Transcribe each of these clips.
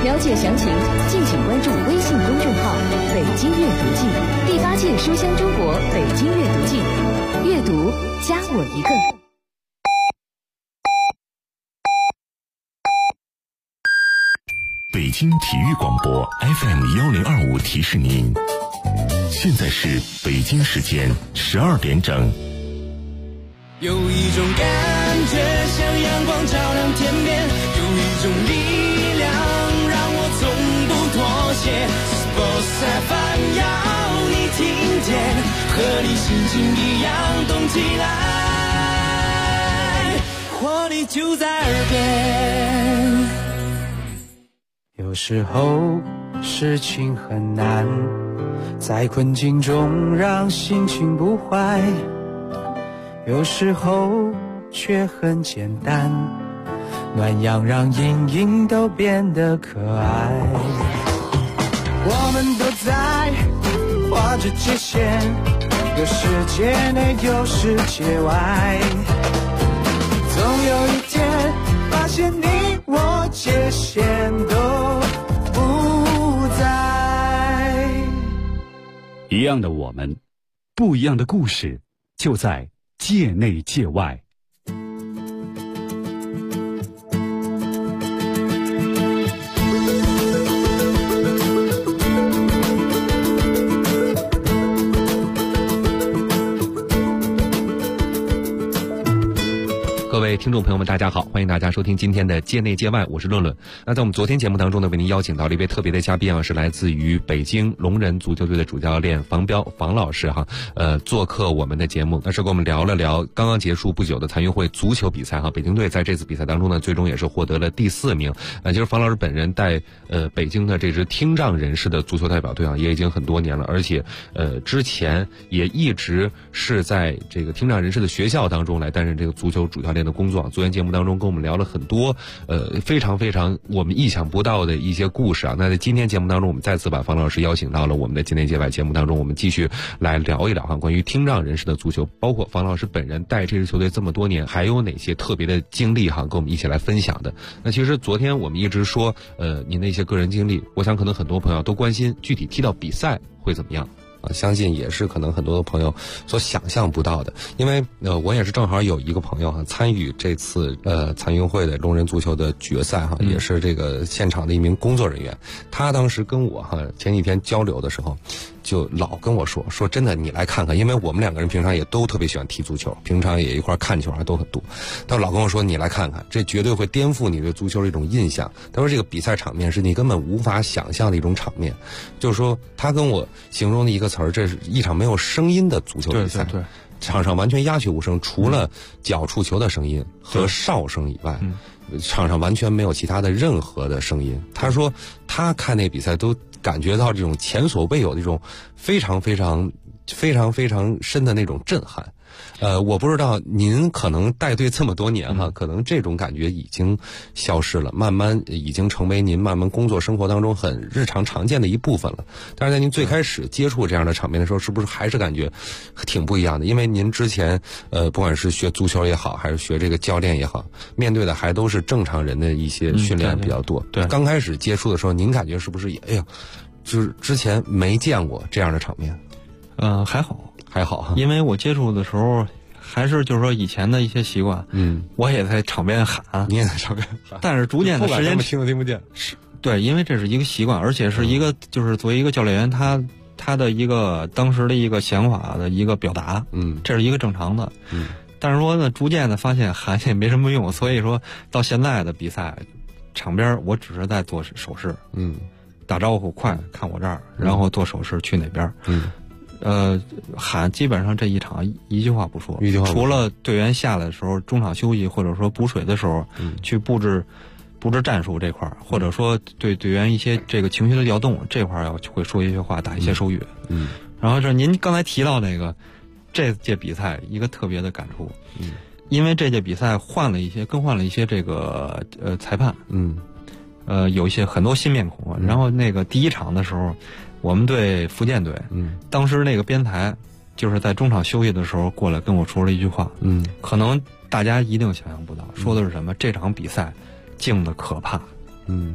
了解详情，敬请关注微信公众号“北京阅读季”第8届书香中国北京阅读季，阅读加我一个。 北京体育广播 FM1025提示您，现在是北京时间12点整。 有一种感觉像阳光照亮天边，有一种力量让我从不妥协。Sports FM 要你听见，和你心情一样动起来，活力就在耳边。有时候事情很难，在困境中让心情不坏，有时候却很简单，暖阳让阴影都变得可爱。我们都在画着界限，有世界内有世界外，总有一天发现你我界限都不在。 一样的我们，不一样的故事，就在界内界外。 各位听众朋友们大家好，欢迎大家收听今天的界内界外，我是论论。那在我们昨天节目当中呢，为您邀请到了一位特别的嘉宾啊，是来自于北京龙人足球队的主教练房彪房老师哈，做客我们的节目，那是跟我们聊了聊刚刚结束不久的残运会足球比赛哈。北京队在这次比赛当中呢，最终也是获得了第4名。就是房老师本人带北京的这支听障人士的足球代表队啊，也已经很多年了，而且之前也一直是在这个听障人士的学校当中来担任这个足球主教练的工作。昨天节目当中跟我们聊了很多非常非常我们意想不到的一些故事啊。那在今天节目当中，我们再次把房老师邀请到了我们的界内界外节目当中，我们继续来聊一聊哈关于听障人士的足球，包括房老师本人带这支球队这么多年，还有哪些特别的经历哈，跟我们一起来分享的。那其实昨天我们一直说您的一些个人经历，我想可能很多朋友都关心具体踢到比赛会怎么样。相信也是可能很多的朋友所想象不到的，因为我也是正好有一个朋友哈参与这次残运会的龙人足球的决赛哈，也是这个现场的一名工作人员。他当时跟我哈前几天交流的时候，就老跟我说真的你来看看，因为我们2个人平常也都特别喜欢踢足球，平常也一块看球还都很多。他老跟我说你来看看，这绝对会颠覆你对足球的一种印象。他说这个比赛场面是你根本无法想象的一种场面，就是说他跟我形容的一个词儿，这是一场没有声音的足球比赛。对，场上完全鸦雀无声，除了脚触球的声音和哨声以外，场上完全没有其他的任何的声音。他说他看那比赛都感觉到这种前所未有的这种非常非常非常非常深的那种震撼。我不知道您可能带队这么多年哈，可能这种感觉已经消失了，慢慢已经成为您慢慢工作生活当中很日常常见的一部分了。但是在您最开始接触这样的场面的时候，是不是还是感觉挺不一样的？因为您之前不管是学足球也好，还是学这个教练也好，面对的还都是正常人的一些训练比较多。对，刚开始接触的时候，您感觉是不是也就是之前没见过这样的场面？ 还好，因为我接触的时候还是就是说以前的一些习惯，我也在场边喊， 你也在场边喊， 但是逐渐的时间听都听不见， 是对，因为这是一个习惯，而且是一个就是作为一个教练员，他的一个当时的一个想法的一个表达，这是一个正常的，但是说呢，逐渐的发现喊也没什么用，所以说到现在的比赛场边，我只是在做手势，打招呼，快看我这儿，然后做手势去哪边，喊基本上这一场一句话不说，除了队员下来的时候中场休息或者说补水的时候，去布置战术这块儿，或者说对队员一些这个情绪的调动这块儿要会说一些话，打一些手语。然后这您刚才提到那个这届比赛一个特别的感触，因为这届比赛更换了一些这个裁判，有一些很多新面孔。然后那个第一场的时候，我们对福建队，当时那个编台就是在中场休息的时候过来跟我说了一句话，可能大家一定想象不到，说的是什么？这场比赛静的可怕，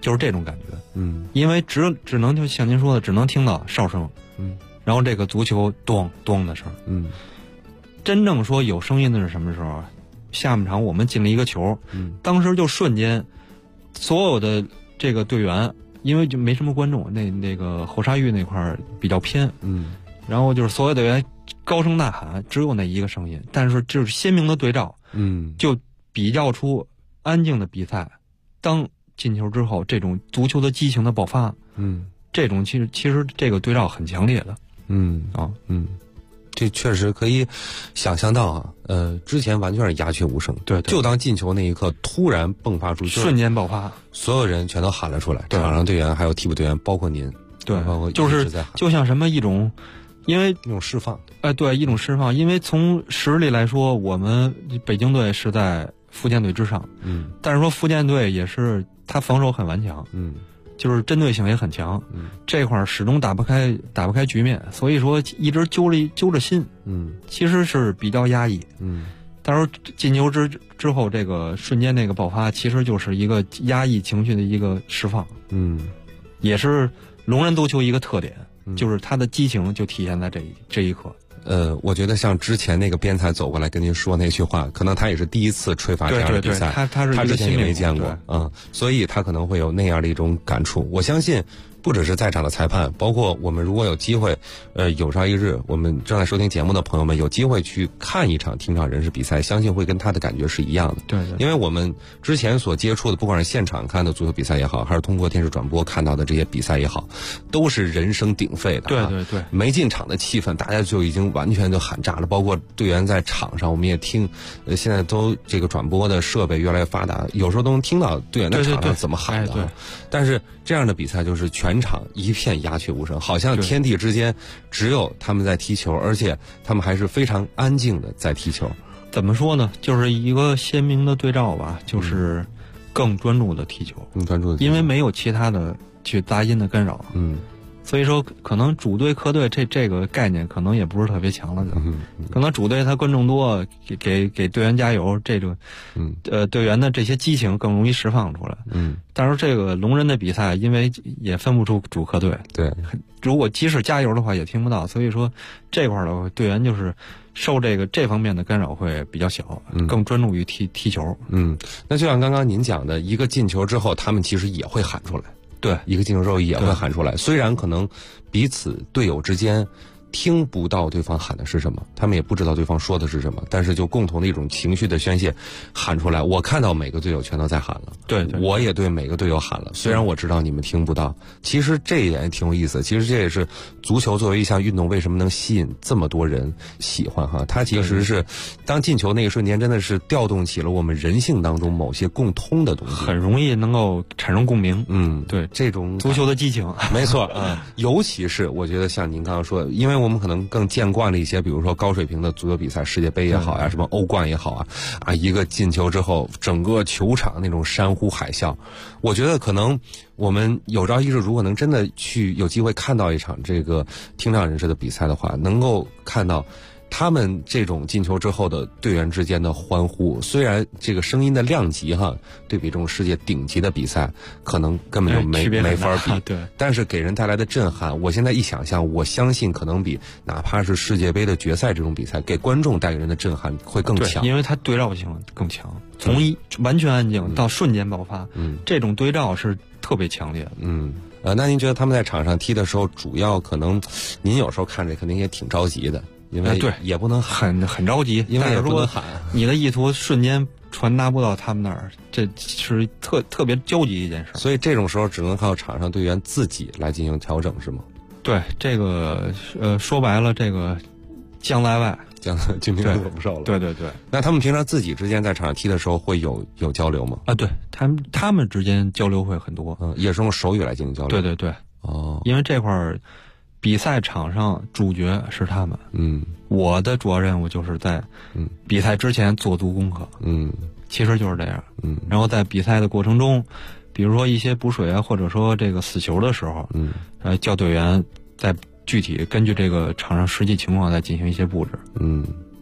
就是这种感觉。因为只能就像您说的，只能听到哨声，然后这个足球咚咚的声，真正说有声音的是什么时候啊？下半场我们进了一个球，当时就瞬间，所有的这个队员，因为就没什么观众，那个后沙峪那块比较偏，然后就是所有队员高声呐喊，只有那一个声音，但是就是鲜明的对照，就比较出安静的比赛，当进球之后，这种足球的激情的爆发，这种其实这个对照很强烈的， 这确实可以想象到啊，之前完全是鸦雀无声， 对， 就当进球那一刻突然迸发出， 瞬间爆发， 所有人全都喊了出来，场上队员还有替补队员，包括您， 对， 包括就是就像什么一种，因为那种释放， 对，一种释放，因为从实力来说，我们北京队是在福建队之上，但是说福建队也是他防守很顽强，就是针对性也很强，这块始终打不开局面，所以说一直揪着心，其实是比较压抑，但是进球之后这个瞬间那个爆发，其实就是一个压抑情绪的一个释放，也是龙人足球一个特点，就是他的激情就体现在这一刻。 我觉得像之前那个边裁走过来跟您说那句话，可能他也是第一次吹罚这样的比赛， 他之前也没见过，所以他可能会有那样的一种感触。我相信不只是在场的裁判，包括我们如果有机会，有朝一日我们正在收听节目的朋友们有机会去看一场听障人士比赛，相信会跟他的感觉是一样的。 对， 因为我们之前所接触的，不管是现场看的足球比赛也好，还是通过电视转播看到的这些比赛也好，都是人声鼎沸的。 对， 没进场的气氛，大家就已经完全就喊炸了。包括队员在场上，我们也听，现在都这个转播的设备越来越发达，有时候都能听到队员在场上怎么喊的。 对， 但是这样的比赛就是全场一片鸦雀无声，好像天地之间只有他们在踢球，而且他们还是非常安静的在踢球。 怎么说呢？就是一个鲜明的对照吧，就是更专注的踢球，因为没有其他的去杂音的干扰。所以说可能主队客队这个概念可能也不是特别强了，可能主队他观众多，给队员加油，这种队员的这些激情更容易释放出来。但是这个龙人的比赛，因为也分不出主客队， 对， 如果即使加油的话也听不到，所以说这块的队员就是受这方面的干扰会比较小，更专注于踢球。 那就像刚刚您讲的，一个进球之后，他们其实也会喊出来。 对， 一个进球之后也会喊出来，虽然可能彼此队友之间听不到对方喊的是什么，他们也不知道对方说的是什么，但是就共同的一种情绪的宣泄喊出来。我看到每个队友全都在喊了， 对， 我也对每个队友喊了，虽然我知道你们听不到。其实这一点也挺有意思，其实这也是足球作为一项运动为什么能吸引这么多人喜欢哈。它其实是当进球那一瞬间，真的是调动起了我们人性当中某些共通的东西， 很容易能够产生共鸣。 对，这种足球的激情， 没错尤其是我觉得像您刚刚说的，因为我们可能更见惯了一些，比如说高水平的足球比赛，世界杯也好呀，什么欧冠也好啊，一个进球之后，整个球场那种山呼海啸。我觉得可能我们有朝一日如果能真的去有机会看到一场这个听障人士的比赛的话，能够看到他们这种进球之后的队员之间的欢呼，虽然这个声音的量级对比这种世界顶级的比赛可能根本就没法比， 对， 但是给人带来的震撼，我现在一想象，我相信可能比哪怕是世界杯的决赛这种比赛给观众带给人的震撼会更强， 因为它对照性更强，从完全安静到瞬间爆发，这种对照是特别强烈的。 那您觉得他们在场上踢的时候，主要可能您有时候看着肯定也挺着急的，因为也不能很着急， 因为也不能喊， 你的意图瞬间传达不到他们那儿，这是特别焦急一件事。 所以这种时候只能靠场上队员自己来进行调整，是吗？ 对，这个说白了，这个将在外， 军兵走不受了。 对。 那他们平常自己之间在场上踢的时候会有交流吗？ 对，他们之间交流会很多， 也是用手语来进行交流。 对。因为这块儿比赛场上主角是他们，我的主要任务就是在比赛之前做足功课，其实就是这样，然后在比赛的过程中，比如说一些补水啊，或者说这个死球的时候，叫队员在具体根据这个场上实际情况再进行一些布置，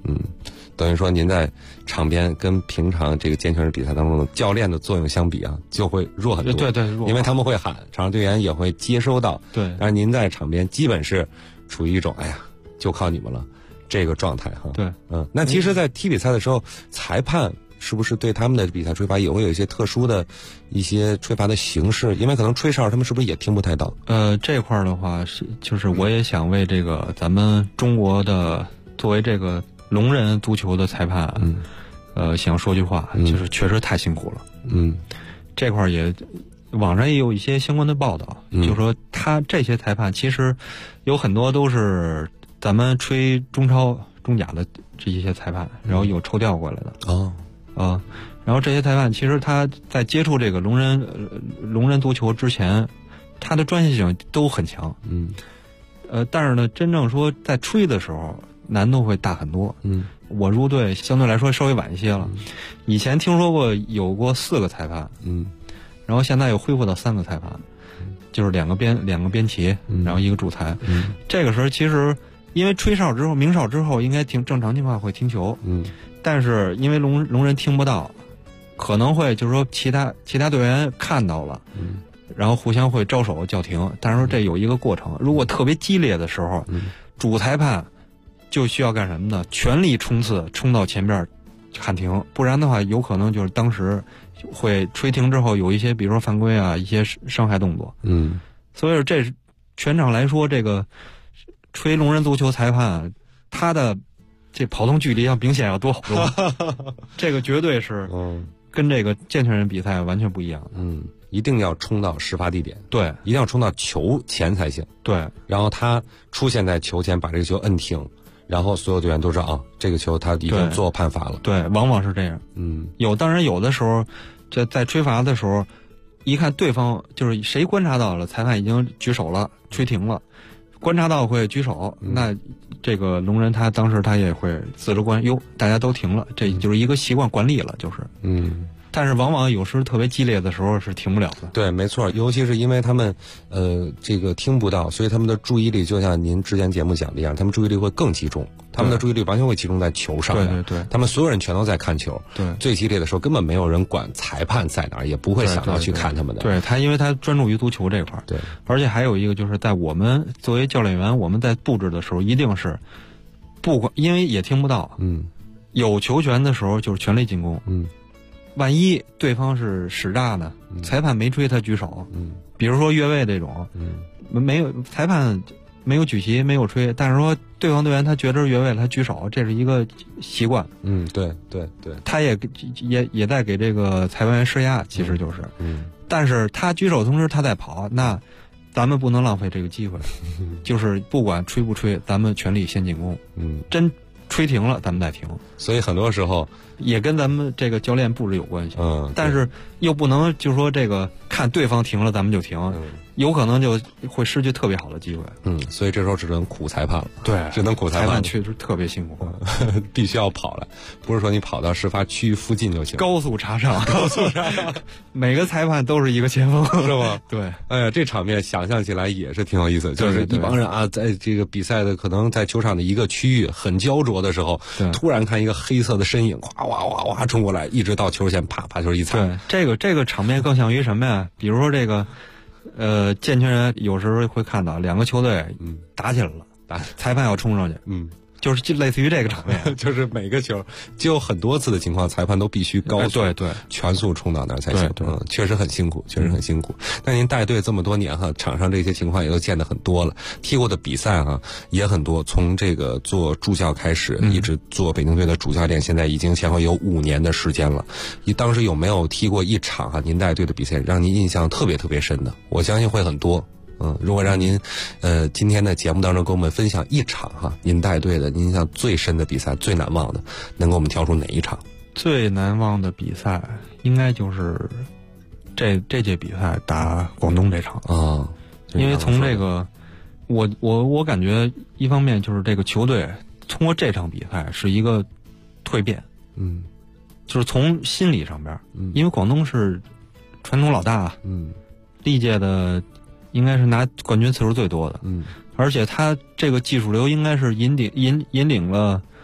等于说您在场边跟平常这个健全人比赛当中的教练的作用相比啊，就会弱很多。 对， 因为他们会喊，场上队员也会接收到。 对， 但是您在场边基本是处于一种就靠你们了这个状态哈。 对， 那其实，在踢比赛的时候，裁判是不是对他们的比赛吹罚也会有一些特殊的一些吹罚的形式？因为可能吹哨他们是不是也听不太到？ 这块儿的话就是我也想为这个咱们中国的作为这个聋人足球的裁判，想说句话，就是确实太辛苦了。这块儿也网上也有一些相关的报道，就说他这些裁判其实有很多都是咱们吹中超、中甲的这些裁判，然后有抽调过来的。然后这些裁判其实他在接触这个聋人足球之前，他的专业性都很强。但是呢，真正说在吹的时候，难度会大很多。我入队相对来说稍微晚一些了，以前听说过有过4个裁判，然后现在又恢复到3个裁判，就是两个边旗，然后一个主裁。这个时候其实因为吹哨之后鸣哨之后，应该正常情况会停球。但是因为聋人听不到，可能会就是说其他队员看到了，然后互相会招手叫停。但是说这有一个过程，如果特别激烈的时候，主裁判就需要干什么呢？全力冲刺，冲到前边喊停，不然的话有可能就是当时会吹停之后有一些比如说犯规啊，一些伤害动作。所以这全场来说，这个吹聋人足球裁判他的这跑动距离要明显要多好多。这个绝对是跟这个健全人比赛完全不一样的。 一定要冲到事发地点， 对， 一定要冲到球前才行。 对， 然后他出现在球前，把这个球摁停，然后所有队员都知道这个球他已经做判罚了。 对，往往是这样。当然有的时候，这在吹罚的时候，一看对方就是谁观察到了，裁判已经举手了，吹停了，观察到会举手，那这个聋人他当时他也会自主观，大家都停了，这就是一个习惯惯例了，就是。但是往往有时特别激烈的时候是停不了的。 对，没错，尤其是因为他们这个听不到，所以他们的注意力就像您之前节目讲的一样，他们注意力会更集中，他们的注意力完全会集中在球上。 对， 他们所有人全都在看球。 对， 最激烈的时候根本没有人管裁判在哪儿，也不会想到去看他们的。 对，他因为他专注于足球这块儿。 对， 而且还有一个就是在我们作为教练员，我们在布置的时候一定是不管，因为也听不到。有球权的时候就是全力进攻。万一对方是使诈呢？裁判没吹他举手，比如说越位这种，没有裁判没有举旗没有吹，但是说对方队员他觉得是越位了，他举手，这是一个习惯。 对， 他也在给这个裁判员施压，其实就是，但是他举手同时他在跑，那咱们不能浪费这个机会，就是不管吹不吹，咱们全力先进攻。真吹停了，咱们再停。 所以很多时候也跟咱们这个教练布置有关系。但是又不能就是说这个看对方停了咱们就停，有可能就会失去特别好的机会。 所以这时候只能苦裁判了。 对， 只能苦裁判， 确实特别辛苦， 必须要跑来，不是说你跑到事发区域附近就行。 高速查哨，每个裁判都是一个前锋， 是吗？ 对。 哎呀，这场面想象起来也是挺有意思，就是一帮人在这个比赛的可能在球场的一个区域很焦灼的时候，突然看一个黑色的身影，哗哗哗哗冲过来，一直到球前，啪把球一踩。 对，这个场面更像于什么呀？比如说这个。健全人有时候会看到2个球队打起来了，裁判要冲上去，就是类似于这个场面， 就是每个球就有很多次的情况，裁判都必须高速对全速冲到那儿才行。确实很辛苦，确实很辛苦。但您带队这么多年哈，场上这些情况也都见得很多了，踢过的比赛哈也很多。从这个做助教开始，一直做北京队的主教练，现在已经前后有5年的时间了。你当时有没有踢过一场哈您带队的比赛让您印象特别特别深的？我相信会很多。如果让您今天的节目当中跟我们分享一场哈您带队的您印象最深的比赛，最难忘的，能给我们挑出哪一场？ 最难忘的比赛应该就是这届比赛打广东这场啊。 因为从这个我感觉一方面就是这个球队通过这场比赛是一个蜕变，就是从心理上边，因为广东是传统老大，历届的应该是拿冠军次数最多的，而且他这个技术流应该是引领了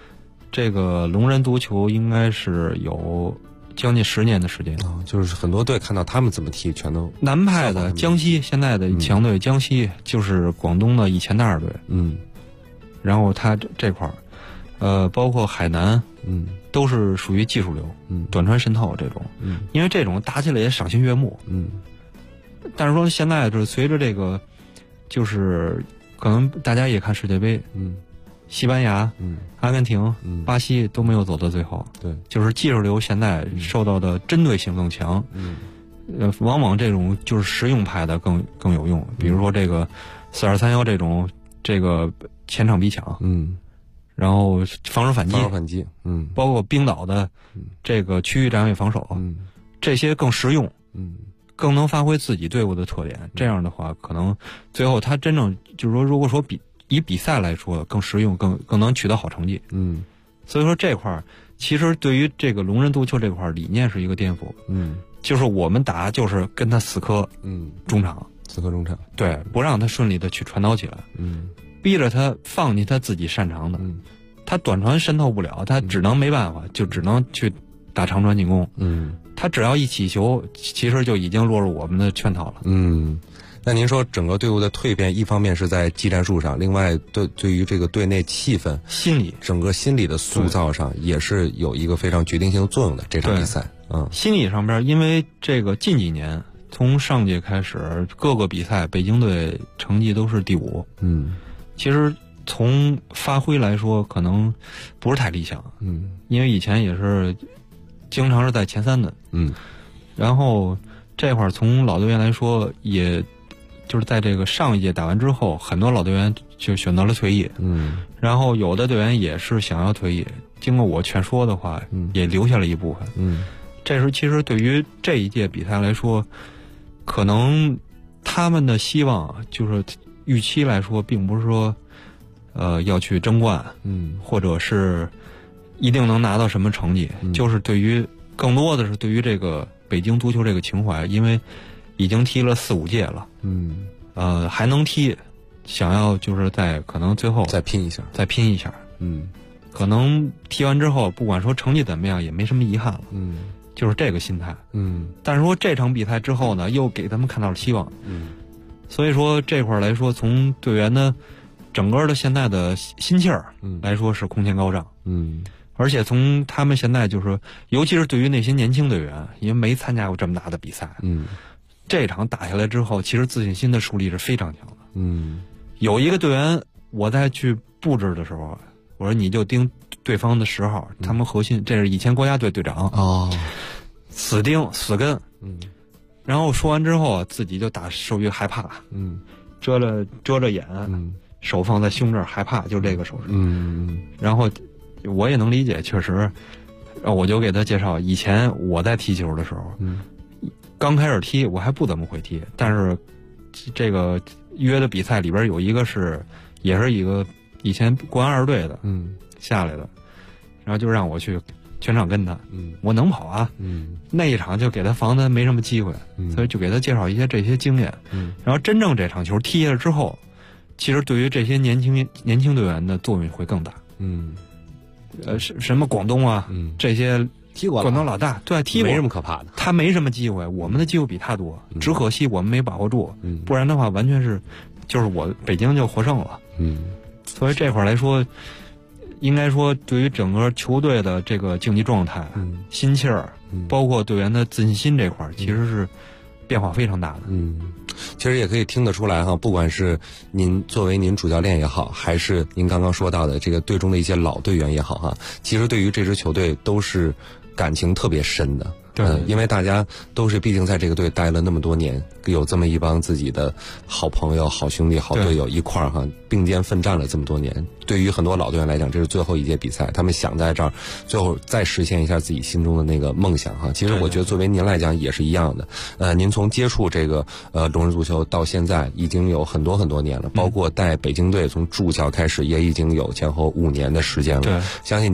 这个龙人足球应该是有将近10年的时间。 就是很多队看到他们怎么踢，全都南派的江西现在的强队，江西就是广东的以前的2队。然后他这块包括海南，都是属于技术流，短传渗透这种，因为这种打起来也赏心悦目，但是说现在就是随着这个，就是可能大家也看世界杯，西班牙、阿根廷、巴西都没有走到最后， 对， 就是技术流现在受到的针对性更强，往往这种就是实用派的更有用，比如说这个4231这种这个前场逼抢，然后防守反击，包括冰岛的这个区域战位防守，这些更实用，更能发挥自己队伍的特点。这样的话，可能最后他真正就是说，如果说以比赛来说更实用，更能取得好成绩。所以说这块其实对于这个龙人足球这块理念是一个颠覆。就是我们打就是跟他死磕，中场，对，不让他顺利的去传导起来，逼着他放弃他自己擅长的，他短传渗透不了，他只能没办法，就只能去打长传进攻。他只要一起球，其实就已经落入我们的圈套了。 那您说整个队伍的蜕变，一方面是在技战术上，另外对于这个队内气氛、 心理， 整个心理的塑造上，也是有一个非常决定性的作用的。这场比赛， 心理上边，因为这个近几年从上届开始，各个比赛北京队成绩都是第5。其实从发挥来说，可能不是太理想。因为以前也是经常是在前3的。然后这块从老队员来说，也就是在这个上一届打完之后，很多老队员就选择了退役。然后有的队员也是想要退役，经过我劝说的话，也留下了一部分。这是其实对于这一届比赛来说，可能他们的希望就是预期来说，并不是说要去争冠，或者是一定能拿到什么成绩，就是对于更多的是对于这个北京足球这个情怀，因为已经踢了4、5届了，还能踢，想要就是在可能最后再拼一下， 可能踢完之后，不管说成绩怎么样，也没什么遗憾了，就是这个心态，但是说这场比赛之后呢，又给他们看到了希望，所以说这块来说，从队员的整个的现在的心气儿来说是空前高涨，而且从他们现在就是，尤其是对于那些年轻队员，因为没参加过这么大的比赛，这场打下来之后，其实自信心的树立是非常强的。有一个队员，我在去布置的时候，我说你就盯对方的10号，他们核心，这是以前国家队队长死盯死跟，然后说完之后，自己就打手语害怕，遮着眼，手放在胸这儿害怕，就这个手势，然后我也能理解，确实，我就给他介绍，以前我在踢球的时候，刚开始踢我还不怎么会踢，但是这个约的比赛里边有一个也是一个以前国安2队的，下来的，然后就让我去全场跟他，我能跑啊，那一场就给他防他没什么机会，所以就给他介绍一些这些经验，然后真正这场球踢下来之后，其实对于这些年轻队员的作用会更大，什么广东啊，这些踢过了， 广东老大对踢过， 没什么可怕的， 他没什么机会，我们的机会比他多，只可惜我们没把握住，不然的话完全是，就是我北京就获胜了，所以这块来说，应该说对于整个球队的这个竞技状态、心气儿，包括队员的自信心这块，其实是变化非常大的。 其实也可以听得出来哈，不管是您作为您主教练也好，还是您刚刚说到的这个队中的一些老队员也好哈，其实对于这支球队都是感情特别深的。因为大家都是毕竟在这个队待了那么多年，有这么一帮自己的好朋友、好兄弟、好队友一块儿哈，并肩奋战了这么多年。对于很多老队员来讲，这是最后一届比赛，他们想在这儿最后再实现一下自己心中的那个梦想哈。其实我觉得作为您来讲也是一样的。您从接触这个龙人足球到现在已经有很多年了，包括带北京队从助教开始也已经有前后5年的时间了。相信您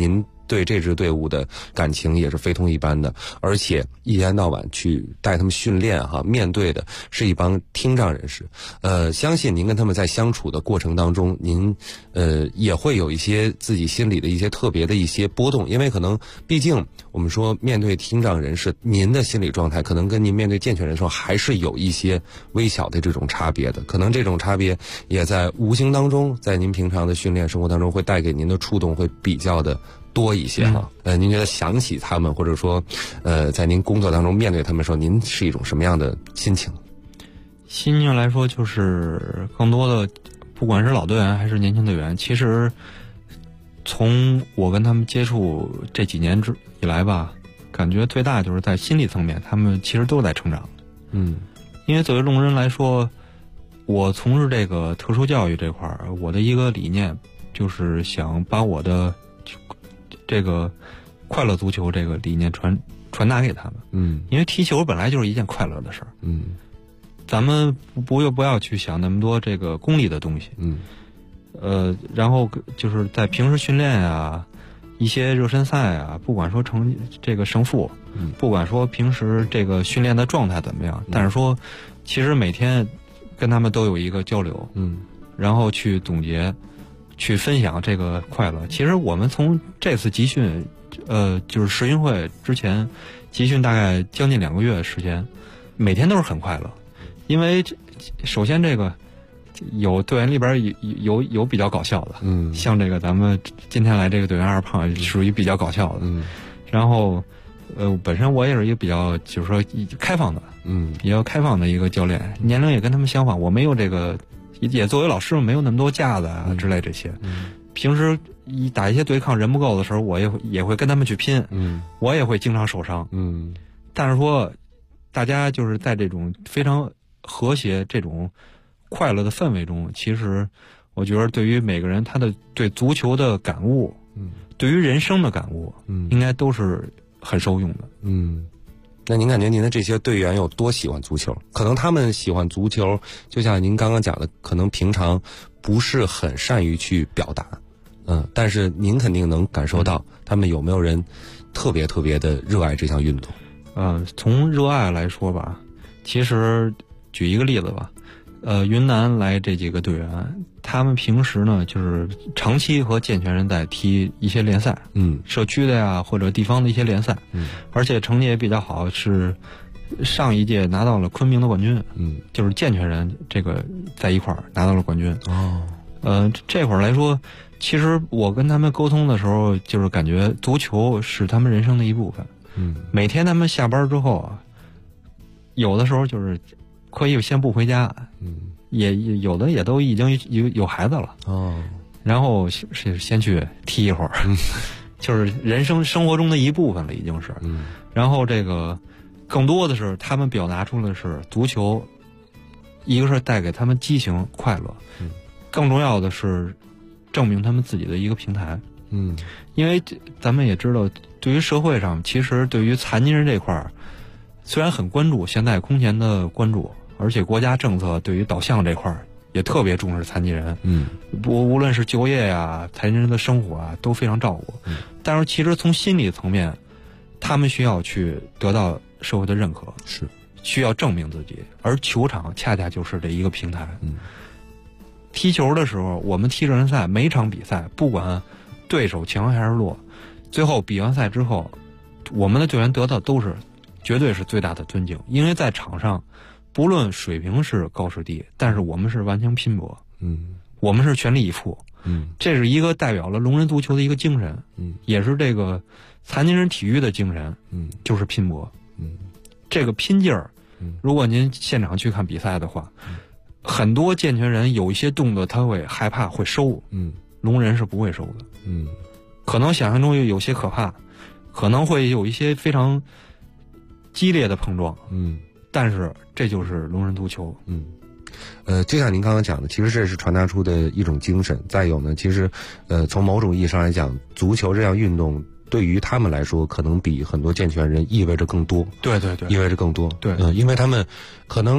对这支队伍的感情也是非同一般的，而且一天到晚去带他们训练面对的是一帮听障人士。相信您跟他们在相处的过程当中，您也会有一些自己心里的一些特别的一些波动，因为可能毕竟我们说面对听障人士，您的心理状态可能跟您面对健全人士还是有一些微小的这种差别的，可能这种差别也在无形当中，在您平常的训练生活当中会带给您的触动会比较的多一些您觉得想起他们，或者说在您工作当中面对他们的时候，您是一种什么样的心情？ 心情来说，就是更多的，不管是老队员还是年轻队员，其实从我跟他们接触这几年以来吧，感觉最大就是在心理层面，他们其实都在成长。因为作为聋人来说，我从事这个特殊教育这块儿，我的一个理念就是想把我的这个快乐足球这个理念传达给他们。因为踢球本来就是一件快乐的事儿。咱们不要去想那么多这个功利的东西。然后就是在平时训练啊，一些热身赛啊，不管说成这个胜负，不管说平时这个训练的状态怎么样，但是说其实每天跟他们都有一个交流，然后去总结，去分享这个快乐。其实我们从这次集训，就是世运会之前集训大概将近2个月时间，每天都是很快乐。因为首先这个有队员里边有比较搞笑的，像这个咱们今天来这个队员二胖属于比较搞笑的，然后本身我也是一个比较就是说开放的，比较开放的一个教练，年龄也跟他们相仿，我没有这个也作为老师没有那么多架子啊之类这些，平时打一些对抗人不够的时候，我也会跟他们去拼，我也会经常受伤，但是说大家就是在这种非常和谐这种快乐的氛围中，其实我觉得对于每个人他的对足球的感悟，对于人生的感悟，应该都是很受用的。 那您感觉您的这些队员有多喜欢足球？可能他们喜欢足球，就像您刚刚讲的，可能平常不是很善于去表达，但是您肯定能感受到他们有没有人特别特别的热爱这项运动。 从热爱来说吧，其实举一个例子吧，云南来这几个队员，他们平时呢就是长期和健全人在踢一些联赛，社区的呀或者地方的一些联赛，而且成绩也比较好，是上一届拿到了昆明的冠军，就是健全人这个在一块儿拿到了冠军。这会儿来说，其实我跟他们沟通的时候，就是感觉足球是他们人生的一部分。每天他们下班之后啊，有的时候就是可以先不回家，也有的也都已经有孩子了，然后是先去踢一会儿，就是人生活中的一部分了，已经是。然后这个更多的是他们表达出的是足球，一个是带给他们激情快乐，更重要的是证明他们自己的一个平台。因为咱们也知道，对于社会上，其实对于残疾人这块儿，虽然很关注，现在空前的关注，而且国家政策对于导向这块儿也特别重视残疾人，无论是就业呀、残疾人的生活啊，都非常照顾。但是其实从心理层面，他们需要去得到社会的认可， 是需要证明自己，而球场恰恰就是这一个平台。踢球的时候，我们踢热身赛，每场比赛不管对手强还是弱，最后比完赛之后，我们的队员得到都是绝对是最大的尊敬，因为在场上不论水平是高是低，但是我们是完全拼搏，我们是全力以赴，这是一个代表了聋人足球的一个精神，也是这个残疾人体育的精神，就是拼搏，这个拼劲儿，如果您现场去看比赛的话，很多健全人有一些动作他会害怕会收，聋人是不会收的，可能想象中有些可怕，可能会有一些非常激烈的碰撞，但是这就是聋人足球。 就像您刚刚讲的，其实这是传达出的一种精神。再有呢，其实从某种意义上来讲，足球这项运动对于他们来说，可能比很多健全人意味着更多。 对对对， 意味着更多。 对， 因为他们可能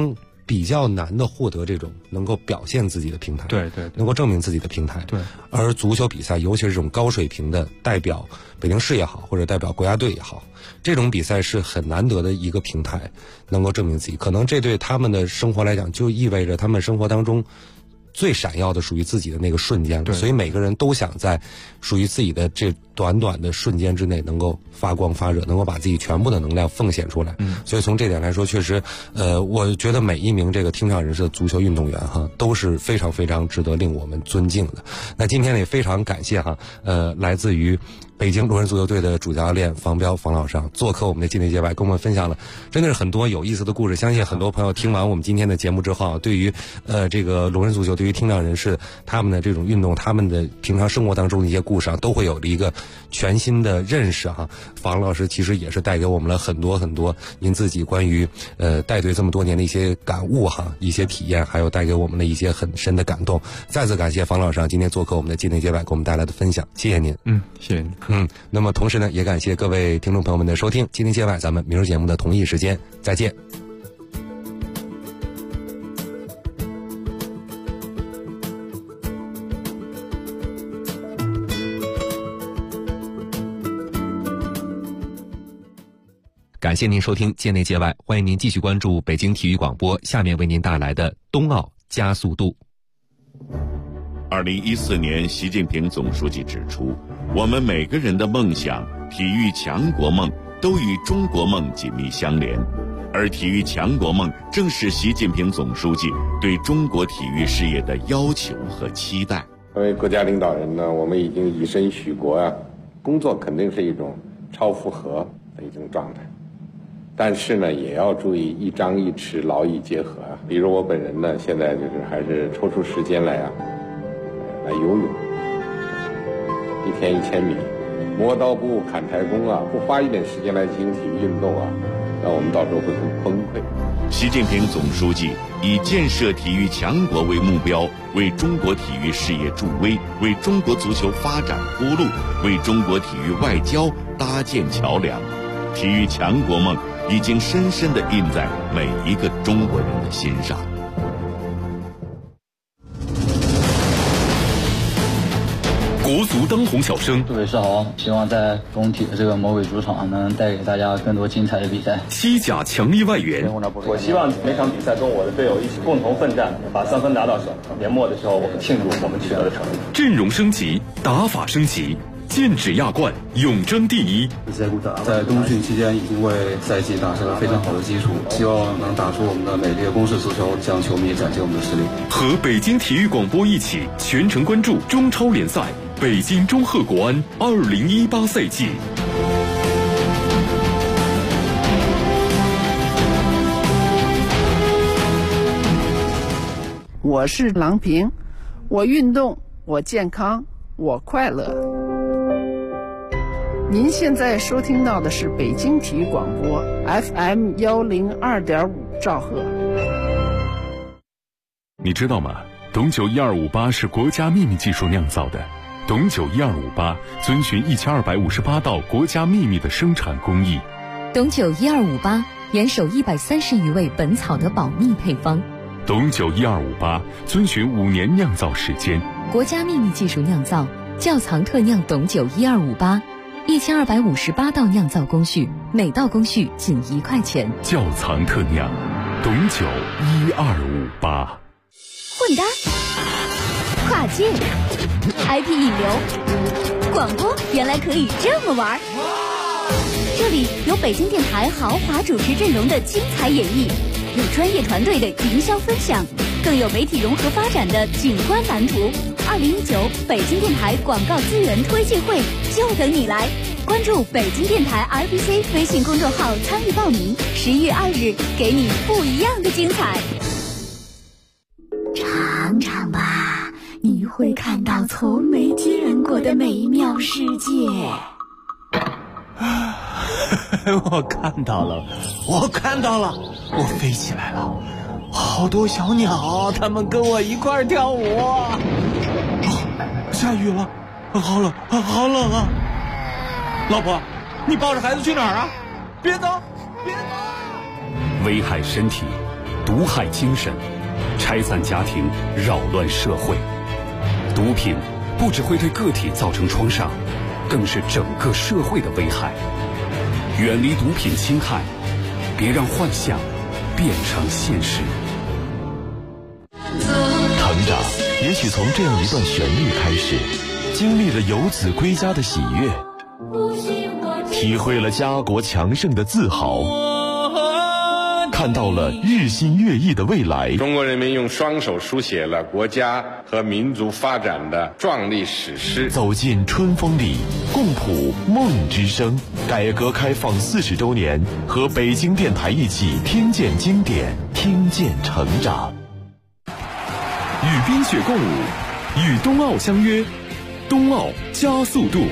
比较难的获得这种能够表现自己的平台， 对， 能够证明自己的平台。 对， 而足球比赛，尤其是这种高水平的代表北京市也好，或者代表国家队也好，这种比赛是很难得的一个平台，能够证明自己。可能这对他们的生活来讲，就意味着他们生活当中最闪耀的属于自己的那个瞬间了，所以每个人都想在属于自己的这短短的瞬间之内能够发光发热，能够把自己全部的能量奉献出来。所以从这点来说，确实我觉得每一名这个听障人士的足球运动员哈都是非常非常值得令我们尊敬的。那今天呢也非常感谢哈来自于北京龙人足球队的主教练房彪房老师做客我们的境内街外，跟我们分享了真的是很多有意思的故事。相信很多朋友听完我们今天的节目之后，对于这个龙人足球，对于听障人士他们的这种运动，他们的平常生活当中的一些故事都会有了一个全新的认识哈。房老师其实也是带给我们了很多很多您自己关于带队这么多年的一些感悟哈，一些体验，还有带给我们的一些很深的感动。再次感谢房老师今天做客我们的境内街外，给我们带来的分享，谢谢您。 谢谢您。 那么同时呢，也感谢各位听众朋友们的收听。今天街外，咱们明日节目的同一时间再见。 感谢您收听界内界外，欢迎您继续关注北京体育广播，下面为您带来的冬奥加速度。 2014年，习近平总书记指出，我们每个人的梦想、体育强国梦都与中国梦紧密相连，而体育强国梦正是习近平总书记对中国体育事业的要求和期待。 作为国家领导人呢，我们已经以身许国工作肯定是一种超负荷的一种状态，但是呢，也要注意一张一弛，劳逸结合比如我本人呢，现在就是还是抽出时间来游泳，1天1000米，磨刀不误砍柴工不花一点时间来进行体育运动那我们到时候会很崩溃。 习近平总书记以建设体育强国为目标，为中国体育事业助威，为中国足球发展铺路，为中国体育外交搭建桥梁。体育强国梦已经深深地印在每一个中国人的心上。 国足当红小生， 祝伟是好，希望在中体的这个魔鬼主场能带给大家更多精彩的比赛。 西甲强力外援， 我希望每场比赛跟我的队友一起共同奋战，把3分拿到手。年末的时候，我们庆祝我们取得的成绩。 阵容升级，打法升级，剑指亚冠，永争第一。 在冬训期间已经为赛季打下了非常好的基础，希望能打出我们的美丽的攻势足球，向球迷展现我们的实力。 和北京体育广播一起全程关注中超联赛北京中赫国安2018赛季。 我是郎平，我运动，我健康，我快乐。您现在收听到的是北京体育广播 FM 102.5兆赫。 你知道吗？董酒1258是国家秘密技术酿造的。董酒1258遵循1258道国家秘密的生产工艺。 董酒1258严守130余位本草的保密配方。 董酒1258遵循5年酿造时间， 国家秘密技术酿造，窖藏特酿董酒1258，1258道酿造工序，每道工序仅1块钱。 窖藏特酿，董酒1258。 混搭、跨界、IP 引流、广播，原来可以这么玩。这里有北京电台豪华主持阵容的精彩演绎，有专业团队的营销分享，更有媒体融合发展的景观蓝图。2019北京电台广告资源推介会就等你来，关注北京电台 RBC 微信公众号参与报名，11月2日给你不一样的精彩。 尝尝吧，你会看到从没见过的美妙世界。 我看到了，我飞起来了，好多小鸟，它们跟我一块跳舞。下雨了，好冷啊！老婆，你抱着孩子去哪儿啊？别走！ 危害身体， 毒害精神，拆散家庭，扰乱社会。毒品不只会对个体造成创伤，更是整个社会的危害。远离毒品侵害，别让幻想变成现实。 成长也许从这样一段旋律开始，经历了游子归家的喜悦，体会了家国强盛的自豪，看到了日新月异的未来。 中国人民用双手书写了国家和民族发展的壮丽史诗。 走进春风里，共谱梦之声。改革开放40周年，和北京电台一起听见经典，听见成长。 与冰雪共舞，与冬奥相约，冬奥加速度。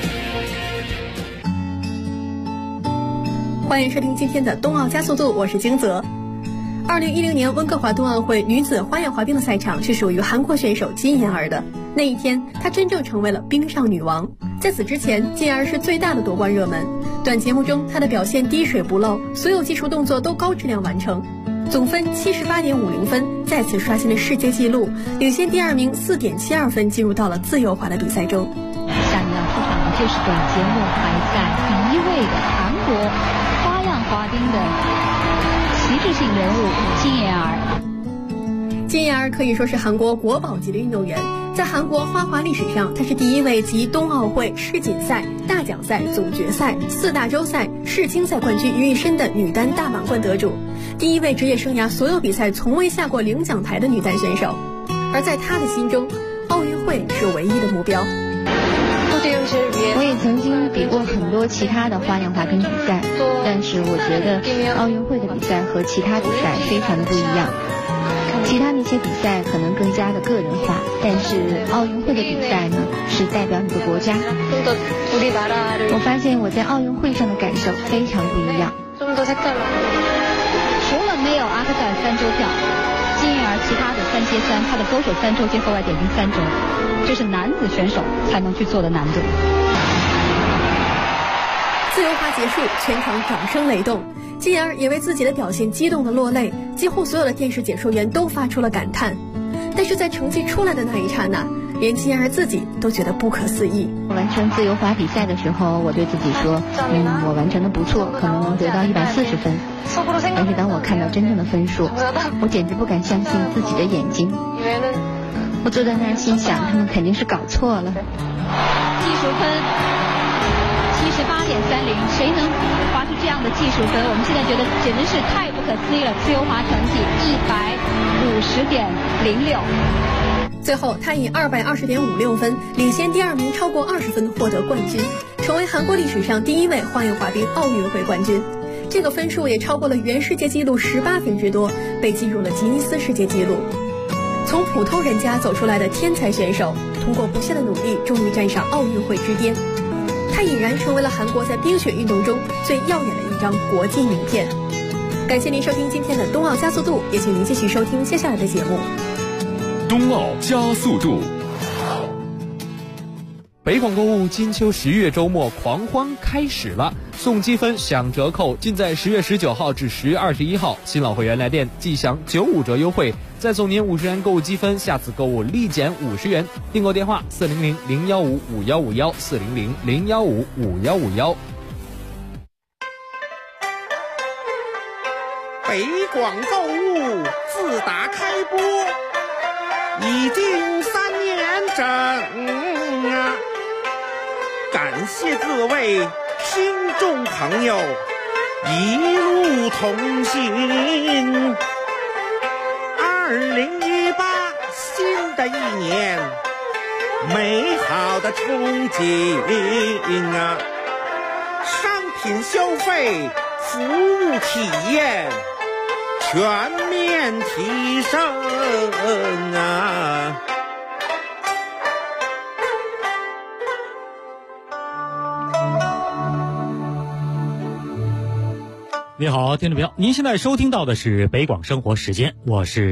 欢迎收听今天的冬奥加速度，我是金泽。2010年温哥华冬奥会女子花样滑冰的赛场是属于韩国选手金妍儿的。那一天，她真正成为了冰上女王。在此之前，金妍儿是最大的夺冠热门。短节目中，她的表现滴水不漏，所有技术动作都高质量完成，总分78.50分，再次刷新了世界纪录，领先第二名4.72分，进入到了自由滑的比赛中。 下面要出场的就是本节目排在第1位的韩国花样滑冰的旗帜性人物金妍儿。 金妍儿可以说是韩国国宝级的运动员，在韩国花滑历史上，她是第1位集冬奥会、世锦赛、大奖赛、总决赛、4大洲赛、世青赛冠军于一身的女单大满贯得主，第1位职业生涯所有比赛从未下过领奖台的女单选手。而在她的心中，奥运会是唯一的目标。 我也曾经比过很多其他的花样滑冰比赛，但是我觉得奥运会的比赛和其他比赛非常的不一样。其他那些比赛可能更加的个人化，但是奥运会的比赛呢，是代表你的国家。我发现我在奥运会上的感受非常不一样。除了没有阿克塞尔3周票，金妍儿其他的3接3，她的勾手3周接后外点评3周，这是男子选手才能去做的难度。 自由滑结束，全场掌声雷动，金妍儿也为自己的表现激动的落泪，几乎所有的电视解说员都发出了感叹。但是在成绩出来的那一刹那，连金妍儿自己都觉得不可思议。 完成自由滑比赛的时候，我对自己说，我完成的不错，可能能得到140分。但是当我看到真正的分数，我简直不敢相信自己的眼睛。我坐在那儿心想，他们肯定是搞错了。技术分78.30，谁能滑出这样的技术分？我们现在觉得简直是太不可思议了。自由滑成绩150.06。 最后，他以220.56分领先第二名超过20分，获得冠军，成为韩国历史上第1位花样滑冰奥运会冠军。这个分数也超过了原世界纪录18分之多，被记入了吉尼斯世界纪录。从普通人家走出来的天才选手，通过不懈的努力，终于站上奥运会之巅。他已然成为了韩国在冰雪运动中最耀眼的一张国际名片。感谢您收听今天的冬奥加速度，也请您继续收听接下来的节目。 冬奥加速度。 北广购物金秋10月周末狂欢开始了，送积分享折扣，尽在10月19号至10月21号。新老会员来电即享95折优惠，再送您50元购物积分，下次购物立减50元。订购电话400-015-5151，400-015-5151。 北广购物自打开播已经3年整啊！感谢各位听众朋友一路同行。2018新的一年，美好的憧憬啊！商品消费、服务体验全面提升啊！ 你好，听众朋友，您现在收听到的是北广生活时间，我是周杰。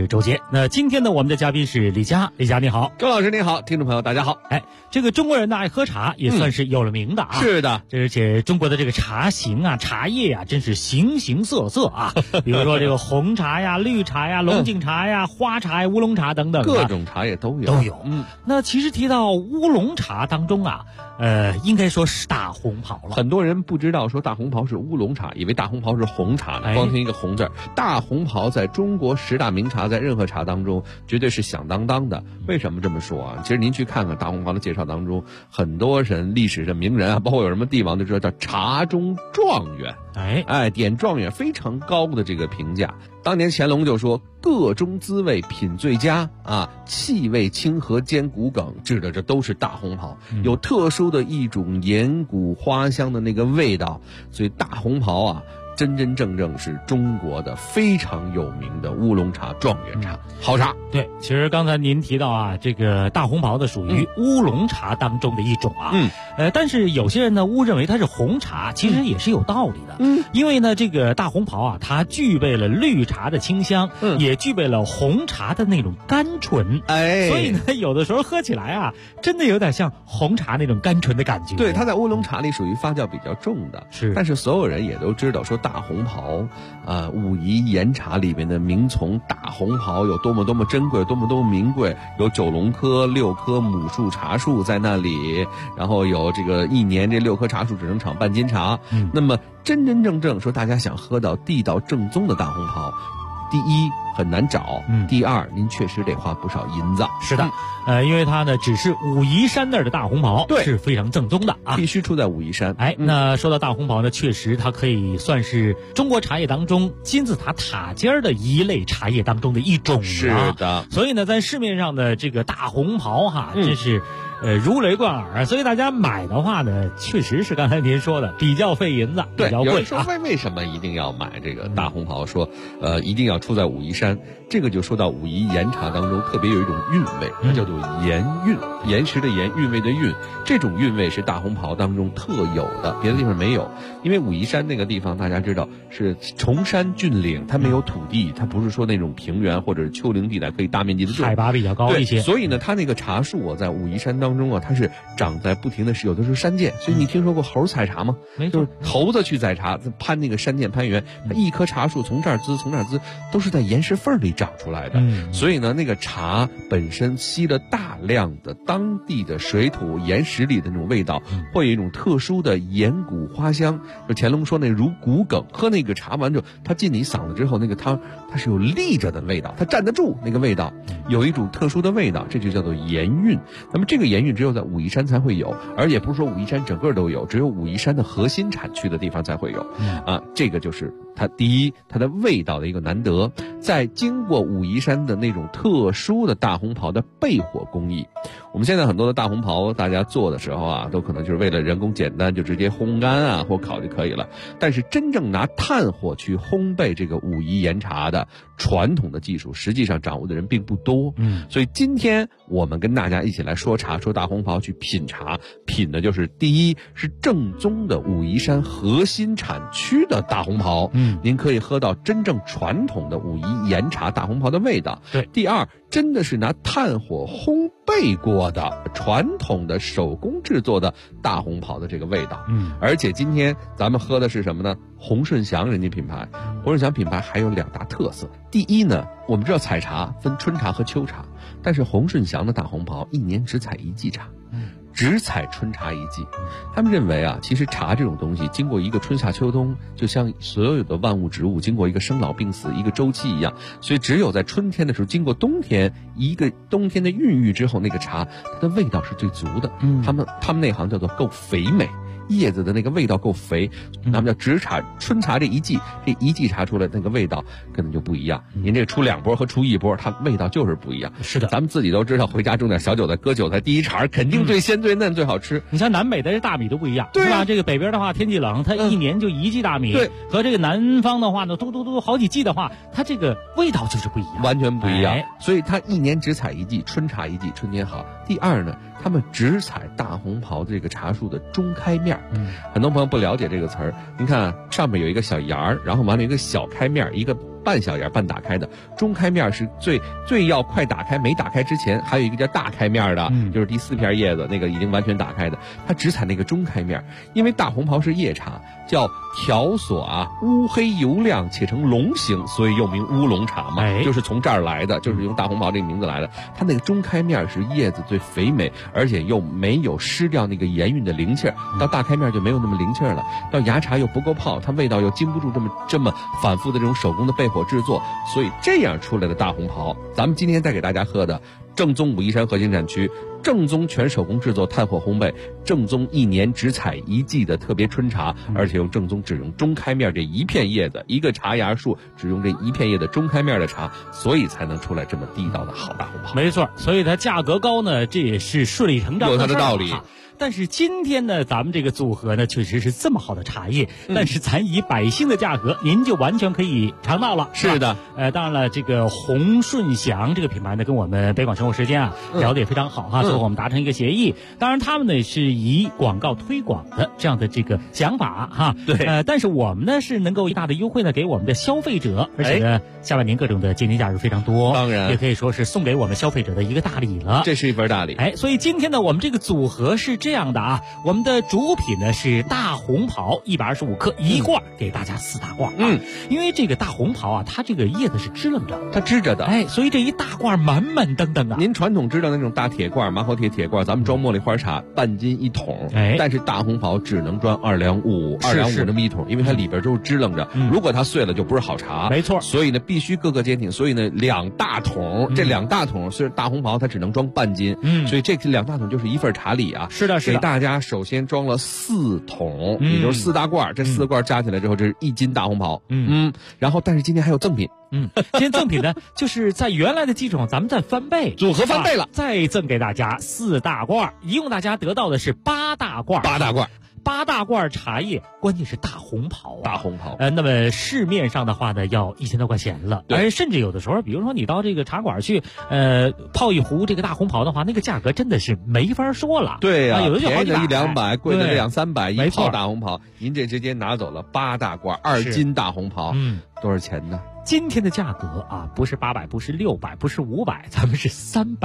那今天呢，我们的嘉宾是李佳，李佳你好， 周老师你好，听众朋友大家好。 哎，这个中国人呢爱喝茶，也算是有了名的啊。 是的， 而且中国的这个茶型啊、茶叶啊，真是形形色色啊。比如说这个红茶呀、绿茶呀、龙井茶呀、花茶呀、乌龙茶等等， 各种茶叶都有。 都有。那其实提到乌龙茶当中啊，应该说是大红袍了。 很多人不知道说大红袍是乌龙茶，以为大红袍是红茶呢。光听一个红字，大红袍在中国10大名茶，在任何茶当中绝对是响当当的。为什么这么说啊？其实您去看看大红袍的介绍当中，很多人历史上名人啊，包括有什么帝王都知道叫茶中状元。点状元非常高的这个评价。当年乾隆就说各中滋味品最佳啊，气味清和兼骨梗，指的这都是大红袍，有特殊的一种岩谷花香的那个味道，所以大红袍啊真真正正是中国的非常有名的乌龙茶、状元茶、好茶。 对，其实刚才您提到啊，这个大红袍的属于乌龙茶当中的一种啊。但是有些人呢误认为它是红茶，其实也是有道理的。因为呢这个大红袍啊，它具备了绿茶的清香，也具备了红茶的那种甘醇。所以呢有的时候喝起来啊，真的有点像红茶那种甘醇的感觉。 对，它在乌龙茶里属于发酵比较重的。但是所有人也都知道说大红袍武夷岩茶里面的名丛大红袍有多么多么珍贵，多么多么名贵，有9龙科6棵母树茶树在那里，然后有这个一年这6棵茶树只能产半斤茶。那么真真正正说大家想喝到地道正宗的大红袍，第一很难找，第二您确实得花不少银子。 是的，因为它呢只是武夷山那儿的大红袍，是非常正宗的啊， 必须出在武夷山。 那说到大红袍呢，确实它可以算是中国茶叶当中金字塔塔尖的一类茶叶当中的一种。 是的， 所以呢，在市面上的这个大红袍哈，真是如雷贯耳，所以大家买的话呢，确实是刚才您说的比较费银子，比较贵。 有人说为什么一定要买这个大红袍？说一定要出在武夷山，这个就说到武夷岩茶当中特别有一种韵味，它叫做岩韵，岩石的岩，韵味的韵。这种韵味是大红袍当中特有的，别的地方没有。因为武夷山那个地方大家知道是崇山峻岭，它没有土地，它不是说那种平原或者是丘陵地带可以大面积的种， 海拔比较高一些。 所以呢，它那个茶树在武夷山当中啊，它是长在不停的，有的是山涧。所以你听说过猴采茶吗？ 没错， 就是猴子去采茶，攀那个山涧攀援，它一棵茶树从这儿滋从那儿滋，都是在岩石缝里长出来的。所以呢，那个茶本身吸了大量的当地的水土岩石里的那种味道，会有一种特殊的岩谷花香。就乾隆说那如骨梗，喝那个茶完之后，它进你嗓子之后，那个汤它是有立着的味道，它站得住那个味道，有一种特殊的味道，这就叫做岩韵。那么这个岩韵只有在武夷山才会有，而也不是说武夷山整个都有，只有武夷山的核心产区的地方才会有。这个就是它第一，它的味道的一个难得，在经过武夷山的那种特殊的大红袍的焙火工艺。我们现在很多的大红袍大家做的时候啊，都可能就是为了人工简单，就直接烘干啊或烤就可以了。但是真正拿炭火去烘焙这个武夷岩茶的传统的技术，实际上掌握的人并不多。所以今天我们跟大家一起来说茶，说大红袍，去品茶，品的就是第一是正宗的武夷山核心产区的大红袍，您可以喝到真正传统的武夷岩茶大红袍的味道。第二，真的是拿炭火烘焙过的传统的手工制作的大红袍的这个味道。而且今天咱们喝的是什么呢？洪顺祥人家品牌。洪顺祥品牌还有2大特色。第一呢，我们知道采茶分春茶和秋茶，但是洪顺祥的大红袍一年只采1季茶，只采春茶1季。他们认为啊，其实茶这种东西经过一个春夏秋冬，就像所有的万物植物经过一个生老病死一个周期一样，所以只有在春天的时候，经过冬天一个冬天的孕育之后，那个茶它的味道是最足的。他们那行叫做够肥美，叶子的那个味道够肥，他们叫直茶。春茶这一季茶出来那个味道根本就不一样。您这出2波和出1波，它味道就是不一样。 是的， 咱们自己都知道，回家种点小韭菜，割韭菜第一茬肯定最鲜最嫩最好吃。 你像南北的这大米都不一样，是吧？这个北边的话天气冷，它一年就1季大米，和这个南方的话呢，都好几季的话，它这个味道就是不一样， 完全不一样。所以它一年只采1季，春茶1季，春天好。第二呢，他们只采大红袍这个茶树的中开面。很多朋友不了解这个词儿，您看上面有一个小芽儿，然后完了一个小开面，一个半小沿半打开的，中开面是最要快打开，没打开之前还有一个叫大开面的，就是第4片叶子那个已经完全打开的，它只采那个中开面。因为大红袍是夜茶，叫条索乌黑油亮且呈龙形，所以又名乌龙茶嘛，就是从这儿来的，就是用大红袍这个名字来的。它那个中开面是叶子最肥美，而且又没有失掉那个盐韵的灵气儿，到大开面就没有那么灵气儿了。到芽茶又不够泡，它味道又经不住这么反复的这种手工的焙火制作，所以这样出来的大红袍，咱们今天再给大家喝的正宗武夷山核心产区，正宗全手工制作炭火烘焙，正宗1年只采1季的特别春茶，而且用正宗只用中开面这一片叶子，一个茶芽树只用这一片叶子中开面的茶，所以才能出来这么地道的好大红袍。 没错，所以它价格高呢，这也是顺理成章的事儿， 有它的道理。 但是今天呢，咱们这个组合呢，确实是这么好的茶叶，但是咱以百姓的价格，您就完全可以尝到了。 是的， 当然了，这个鸿顺祥这个品牌呢，跟我们北广生活时间聊得也非常好最后我们达成一个协议。当然，他们呢是以广告推广的这样的这个想法对， 但是我们呢是能够一大的优惠呢给我们的消费者，而且呢下半年各种的节年假日非常多， 当然也可以说是送给我们消费者的一个大礼了。 这是一份大礼。 所以今天呢，我们这个组合是这样的我们的主品呢是大红袍125克一罐，给大家4大罐因为这个大红袍它这个叶子是支棱着， 它支着的， 所以这一大罐满满登登您传统知道那种大铁罐、麻侯铁铁罐，咱们装茉莉花茶半斤1桶，但是大红袍只能装2两5那么1桶，因为它里边都是支棱着，如果它碎了就不是好茶。 没错， 所以呢必须各个坚挺，所以呢2大桶，这2大桶是大红袍它只能装半斤，所以这2大桶就是一份茶礼是的， 给大家首先装了4桶，也就是4大罐，这4罐加起来之后，这是1斤大红袍。然后但是今天还有赠品。 今天赠品呢，就是在原来的基础上，咱们再翻倍， 组合翻倍了， 再赠给大家4大罐，一共大家得到的是8大罐。8大罐茶叶，关键是大红袍大红袍。 那么市面上的话呢，要1000多块钱了。而甚至有的时候，比如说你到这个茶馆去，泡一壶这个大红袍的话，那个价格真的是没法说了。 对呀， 有的就好几百 100-200，贵的200-300 一泡大红袍。您这直接拿走了8大罐2斤大红袍，多少钱呢？ 今天的价格不是800，不是600，不是500，咱们是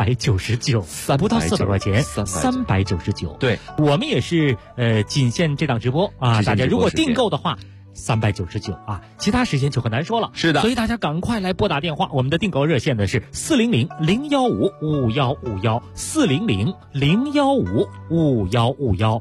399，不到400块钱，399。 对， 我们也是仅限这档直播大家如果订购的话，399其他时间就很难说了。 是的， 所以大家赶快来拨打电话，我们的订购热线呢是400-015-5151，400-015-5151。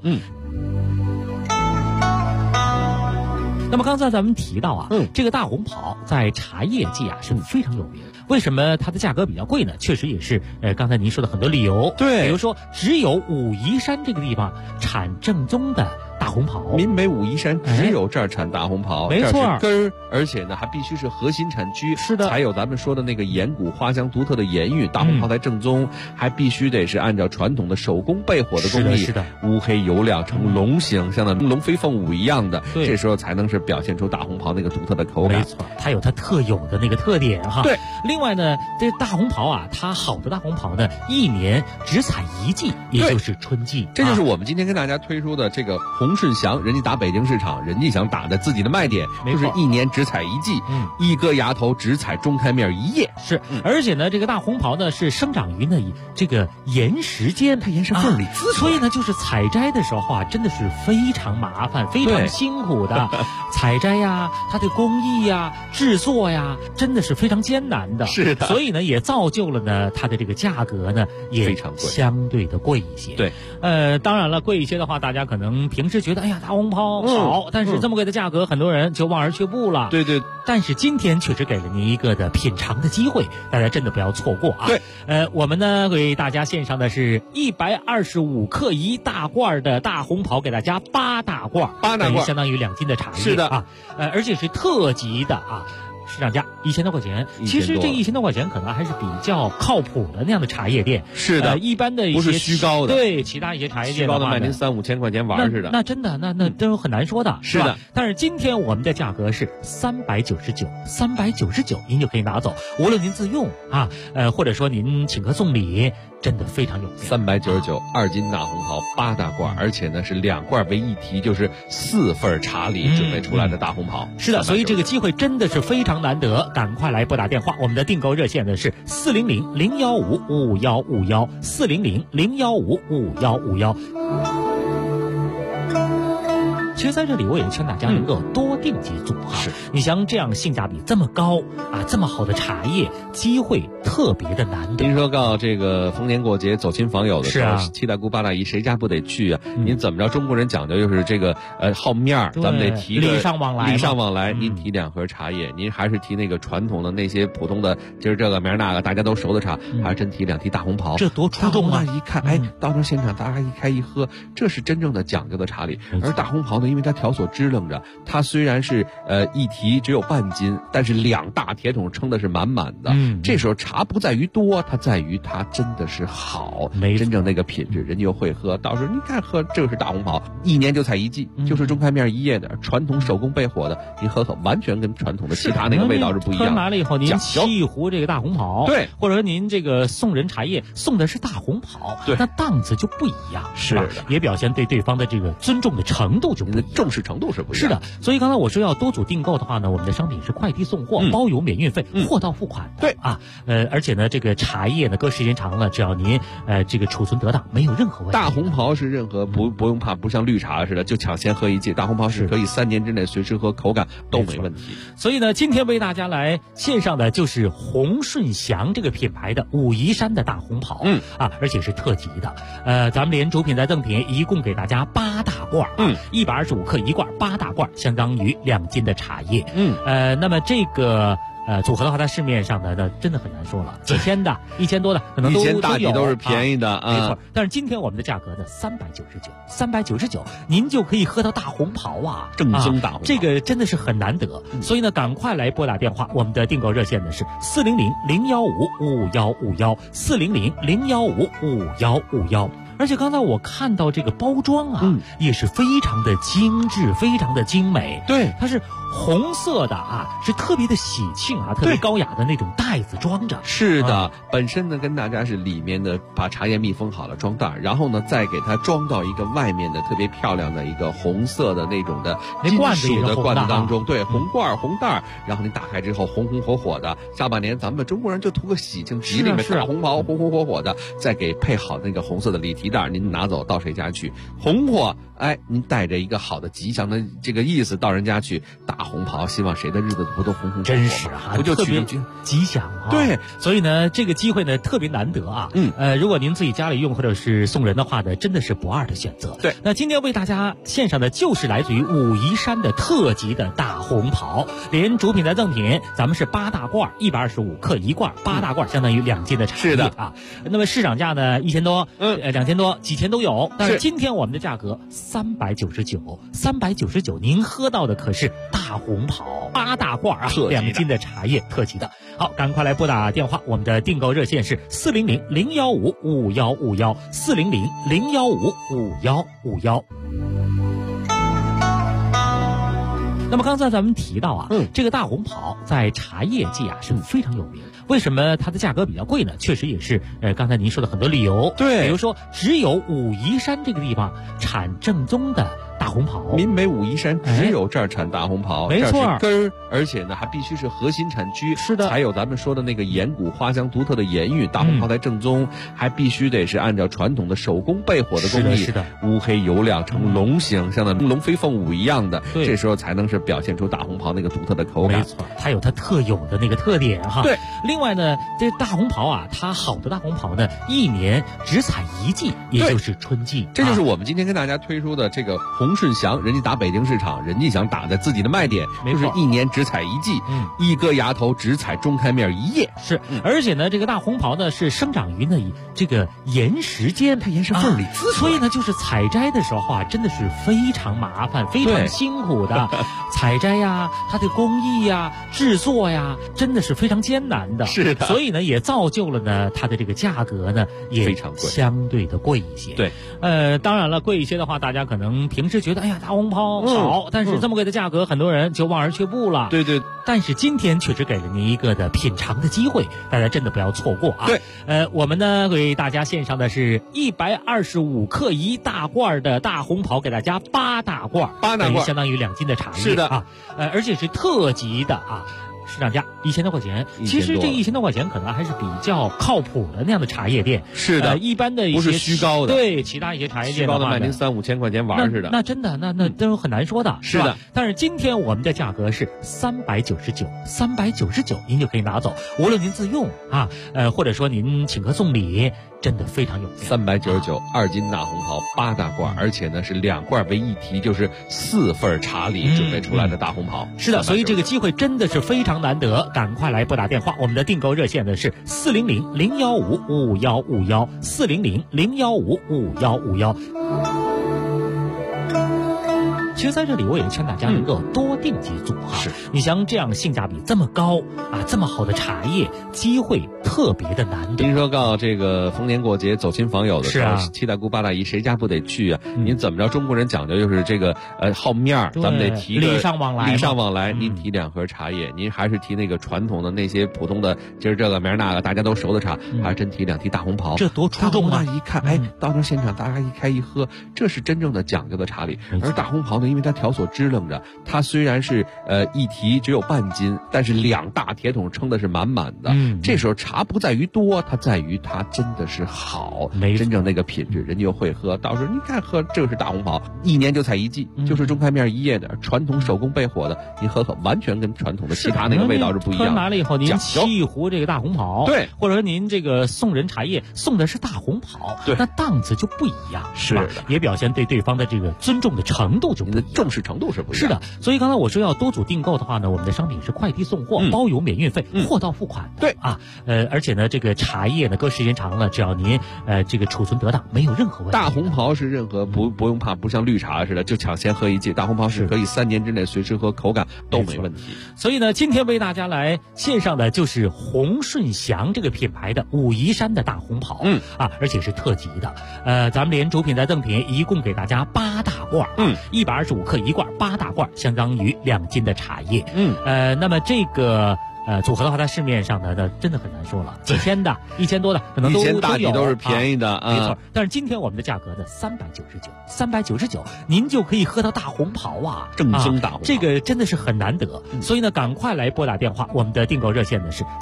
那么刚才咱们提到这个大红袍在茶叶界是非常有名。为什么它的价格比较贵呢？确实也是刚才您说的很多理由。 对， 比如说只有武夷山这个地方产正宗的大红袍， 闽北武夷山只有这儿产大红袍， 没错， 这是根儿，而且呢还必须是核心产区， 是的， 才有咱们说的那个岩谷花香独特的盐韵，大红袍才正宗，还必须得是按照传统的手工焙火的工艺， 是的， 乌黑油亮呈龙形，像那龙飞凤舞一样的， 对， 这时候才能是表现出大红袍那个独特的口感。 没错，它有它特有的那个特点对， 另外呢，这大红袍它好的大红袍呢，1年只采1季，也就是春季。 这就是我们今天跟大家推出的这个鸿顺祥，人家打北京市场，人家想打的自己的卖点，就是1年只采1季，一颗芽头只采中开面1叶。 是，而且呢，这个大红袍呢是生长于这个岩石间， 它岩石缝里滋所以呢，就是采摘的时候真的是非常麻烦、非常辛苦的采摘它的工艺制作真的是非常艰难的。 是的， 所以呢，也造就了呢它的这个价格呢也非常贵， 相对的贵一些。 对， 当然了，贵一些的话，大家可能平时觉得大红袍好，但是这么贵的价格，很多人就望而却步了。 对。 但是今天确实给了您一个的品尝的机会，大家真的不要错过对， 我们呢给大家献上的是125克1大罐的大红袍，给大家8大罐，相当于2斤的茶叶。 是的而且是特级的市场价1000多块钱，其实这1000多块钱可能还是比较靠谱的那样的茶叶店。 是的， 一般的一些不是虚高的， 对，其他一些茶叶店虚高的卖您3-5千块钱玩似的， 那真的那都很难说的。 是的， 但是今天我们的价格是399，您就可以拿走，无论您自用或者说您请客送礼，真的非常有价。 399 2斤大红袍8大罐，而且呢是2罐为一提，就是4份茶礼准备出来的大红袍。 是的，所以这个机会真的是非常难得，赶快来拨打电话，我们的订购热线呢是400-015-5151，400-015-5151。其实在这里我也劝大家能够多订几组啊。是，你像这样性价比这么高啊，这么好的茶叶，机会特别的难得。 您说到这个逢年过节走亲访友的时候， 是啊， 七大姑八大姨谁家不得去啊？您怎么着？中国人讲究就是这个好面儿，咱们得提礼尚往来。 礼尚往来，您提2盒茶叶，您还是提那个传统的那些普通的，今儿这个明儿那个大家都熟的茶，还是真提2提大红袍？ 这多出众啊！ 一看，哎，到那现场大家一开一喝，这是真正的讲究的茶礼。而大红袍呢，因为它条索支棱着，它虽然是一提只有半斤，但是2大铁桶撑的是满满的。这时候茶不在于多，它在于它真的是好，真正那个品质，人家又会喝。到时候你看喝这个是大红袍，1年就采1季，就是中开面1叶的传统手工焙火的，您喝喝，完全跟传统的其他那个味道是不一样的。 喝完了以后，您沏一壶这个大红袍， 对， 或者说您这个送人茶叶送的是大红袍，对，那档次就不一样，是吧？也表现对对方的这个尊重的程度就不一样， 重视程度是不一样。 是的，所以刚才我说要多组订购的话呢，我们的商品是快递送货，包邮免运费，货到付款的。对啊，而且呢，这个茶叶呢，搁时间长了，只要您这个储存得当，没有任何问题。 大红袍是任何不用怕，不像绿茶似的就抢先喝1季，大红袍是可以3年之内随时喝，口感都没问题。 所以呢，今天为大家来献上的就是洪顺祥这个品牌的武夷山的大红袍，而且是特级的。咱们连主品再赠品，一共给大家8大罐，125克1罐，8大罐相当于2斤的茶叶。那么这个组合的话，在市面上呢，那真的很难说了，几千的、1000多的，可能都有， 大抵都是便宜的， 没错。但是今天我们的价格呢，399，您就可以喝到大红袍啊， 正宗大红袍， 这个真的是很难得。所以呢，赶快来拨打电话，我们的订购热线呢是400-015-5151，400-015-5151。而且刚才我看到这个包装啊，也是非常的精致，非常的精美。 对， 它是红色的啊，是特别的喜庆啊，特别高雅的那种袋子装着。 是的，本身呢跟大家是里面的把茶叶密封好了装袋，然后呢再给它装到一个外面的特别漂亮的一个红色的那种的金属的罐子当中。对，红罐红袋，然后你打开之后红红火火的。下半年咱们中国人就图个喜庆，吉利里面大红袍红红火火的，再给配好那个红色的礼提袋，您拿走到谁家去红火，哎，您带着一个好的吉祥的这个意思到人家去，大红袍，希望谁的日子不都红红火火？ 真是啊， 不就特别吉祥啊？ 对， 所以呢，这个机会呢特别难得啊。如果您自己家里用或者是送人的话呢，真的是不二的选择。 对， 那今天为大家献上的就是来自于武夷山的特级的大红袍，连主品的赠品，咱们是8大罐，125克1罐，8大罐相当于2斤的茶叶。是的啊，那么市场价呢1000多，2000多，几千都有。但是今天我们的价格399，您喝到的可是大红袍8大罐啊，2斤的茶叶，特级的。好，赶快来拨打电话，我们的订购热线是400-015-5151，400-015-5151。那么刚才咱们提到啊，这个大红袍在茶叶界啊是非常有名。为什么它的价格比较贵呢？确实也是刚才您说的很多理由。 对， 比如说只有武夷山这个地方产正宗的大红袍， 闽北武夷山只有这儿产大红袍， 没错， 根儿，而且呢还必须是核心产区， 是的， 才有咱们说的那个岩谷花香独特的岩韵，大红袍才正宗，还必须得是按照传统的手工焙火的工艺， 是的， 乌黑油亮成龙形，像那龙飞凤舞一样的，这时候才能是表现出大红袍那个独特的口感。 没错，它有它特有的那个特点哈。 对， 另外呢，这大红袍啊，它好的大红袍呢，1年只采1季，也就是春季。 这就是我们今天跟大家推出的这个洪顺祥，人家打北京市场，人家想打在自己的卖点，就是1年只采1季，一割芽头只采中开面1叶。 是，而且呢，这个大红袍呢是生长于呢这个岩石间， 它岩石缝里滋所以呢，就是采摘的时候啊，真的是非常麻烦、非常辛苦的采摘呀，它的工艺呀、制作呀，真的是非常艰难的。 是的， 所以呢，也造就了呢它的这个价格呢也非常贵， 相对的贵一些。 对， 当然了，贵一些的话，大家可能平时觉得哎呀大红袍好，但是这么贵的价格，很多人就望而却步了。 对对， 但是今天确实给了您一个的品尝的机会，大家真的不要错过啊。 对， 我们呢给大家献上的是125克1大罐的大红袍，给大家8大罐， 等于相当于2斤的茶叶。 是的啊，而且是特级的啊。 市场价1000多块钱。其实这1000多块钱可能还是比较靠谱的那样的茶叶店。 是的， 一般的一些不是虚高的。 对，其他一些茶叶店虚高的卖您3、5千块钱玩似的。 那真的那都很难说的。 是的。 但是今天我们的价格是399，399您就可以拿走，无论您自用啊，或者说您请客送礼。真的非常有价 ，399，2斤大红袍8大罐，而且呢是2罐为一提，就是4份茶礼准备出来的大红袍。 是的，所以这个机会真的是非常难得，赶快来拨打电话，我们的订购热线呢是400-015-5151，400-015-5151。其实在这里我也劝大家能够多订几组哈。 是， 你像这样性价比这么高啊，这么好的茶叶，机会特别的难得。 听说告这个逢年过节走亲访友的时候，七大姑八大姨谁家不得去啊？您怎么着？中国人讲究就是这个好面儿，咱们得提礼尚往来。 礼尚往来，您提2盒茶叶，您还是提那个传统的那些普通的，今儿这个明儿那个大家都熟的茶，还是真提2提大红袍？ 这多出众啊！ 一看，到那现场大家一开一喝，这是真正的讲究的茶礼。而大红袍呢，因为它条索支棱着，它虽然是一提只有半斤，但是2大铁桶撑的是满满的。这时候茶不在于多，它在于它真的是好，真正那个品质，人家又会喝。到时候你看喝这个是大红袍，1年就采1季，就是中开面1叶的传统手工焙火的，您喝喝，完全跟传统的其他那个味道是不一样的。 喝完了以后，您沏一壶这个大红袍， 对， 或者说您这个送人茶叶送的是大红袍， 对， 那档次就不一样， 是吧？也表现对对方的这个尊重的程度就不一样， 重视程度是不一样。 是的，所以刚才我说要多组订购的话呢，我们的商品是快递送货，包邮免运费，货到付款的。 对啊，而且呢，这个茶叶呢，搁时间长了，只要您这个储存得当，没有任何问题。 大红袍是任何不用怕，不像绿茶似的就抢先喝1季，大红袍是可以3年之内随时喝，口感都没问题。 所以呢，今天为大家来献上的就是洪顺祥这个品牌的武夷山的大红袍，而且是特级的。咱们连主品带赠品一共给大家8大罐，125克1罐，8大罐相当于2斤的茶叶。那么这个组合的话，在市面上呢，那真的很难说了，几千的、1000多的，可能都大体都是便宜的， 没错。但是今天我们的价格呢，399，您就可以喝到大红袍啊， 正宗大红袍， 这个真的是很难得。所以呢，赶快来拨打电话，我们的订购热线呢是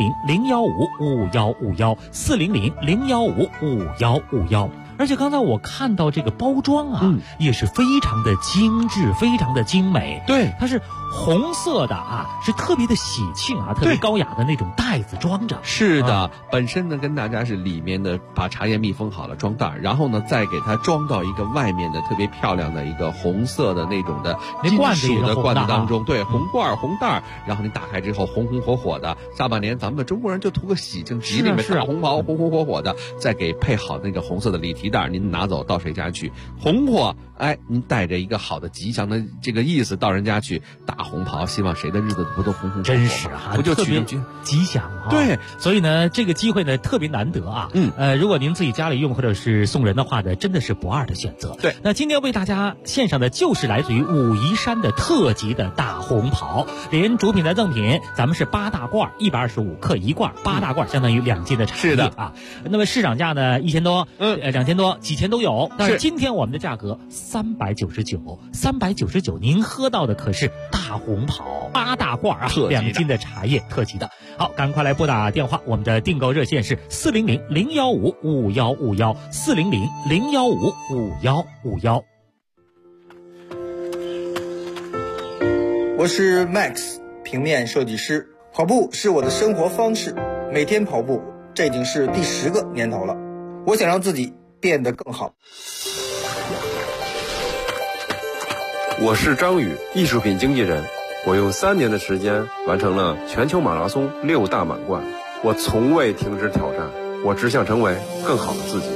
400-015-5151，400-015-5151。而且刚才我看到这个包装啊，也是非常的精致，非常的精美。 对， 它是红色的啊，是特别的喜庆啊，特别高雅的那种袋子装着。 是的，本身呢跟大家是里面的把茶叶密封好了装袋，然后呢再给它装到一个外面的特别漂亮的一个红色的那种的金属的罐子当中。对，红罐红袋，然后你打开之后红红火火的。下半年咱们中国人就图个喜庆，吉利里面大红袍红红火火的，再给配好那个红色的礼提袋，您拿走到谁家去红火，您带着一个好的吉祥的这个意思到人家去，大红袍，希望谁的日子不都红红火火？ 真是啊， 不就特别吉祥啊？ 对， 所以呢，这个机会呢特别难得啊。如果您自己家里用或者是送人的话呢，真的是不二的选择。 对， 那今天为大家献上的就是来自于武夷山的特级的大红袍，连主品带赠品，咱们是8大罐，125克1罐，8大罐相当于2斤的茶叶。 是的啊，那么市场价呢1000多，2000多，几千都有。但是今天我们的价格399，您喝到的可是大红袍8大罐啊，2斤的茶叶，特级的。好，赶快来拨打电话，我们的订购热线是400-015-5151，400-015-5151。 我是 Max， 平面设计师。跑步是我的生活方式，每天跑步，这已经是第10个年头了。我想让自己变得更好。 我是张宇，艺术品经纪人。我用3年的时间完成了全球马拉松6大满贯。我从未停止挑战，我只想成为更好的自己。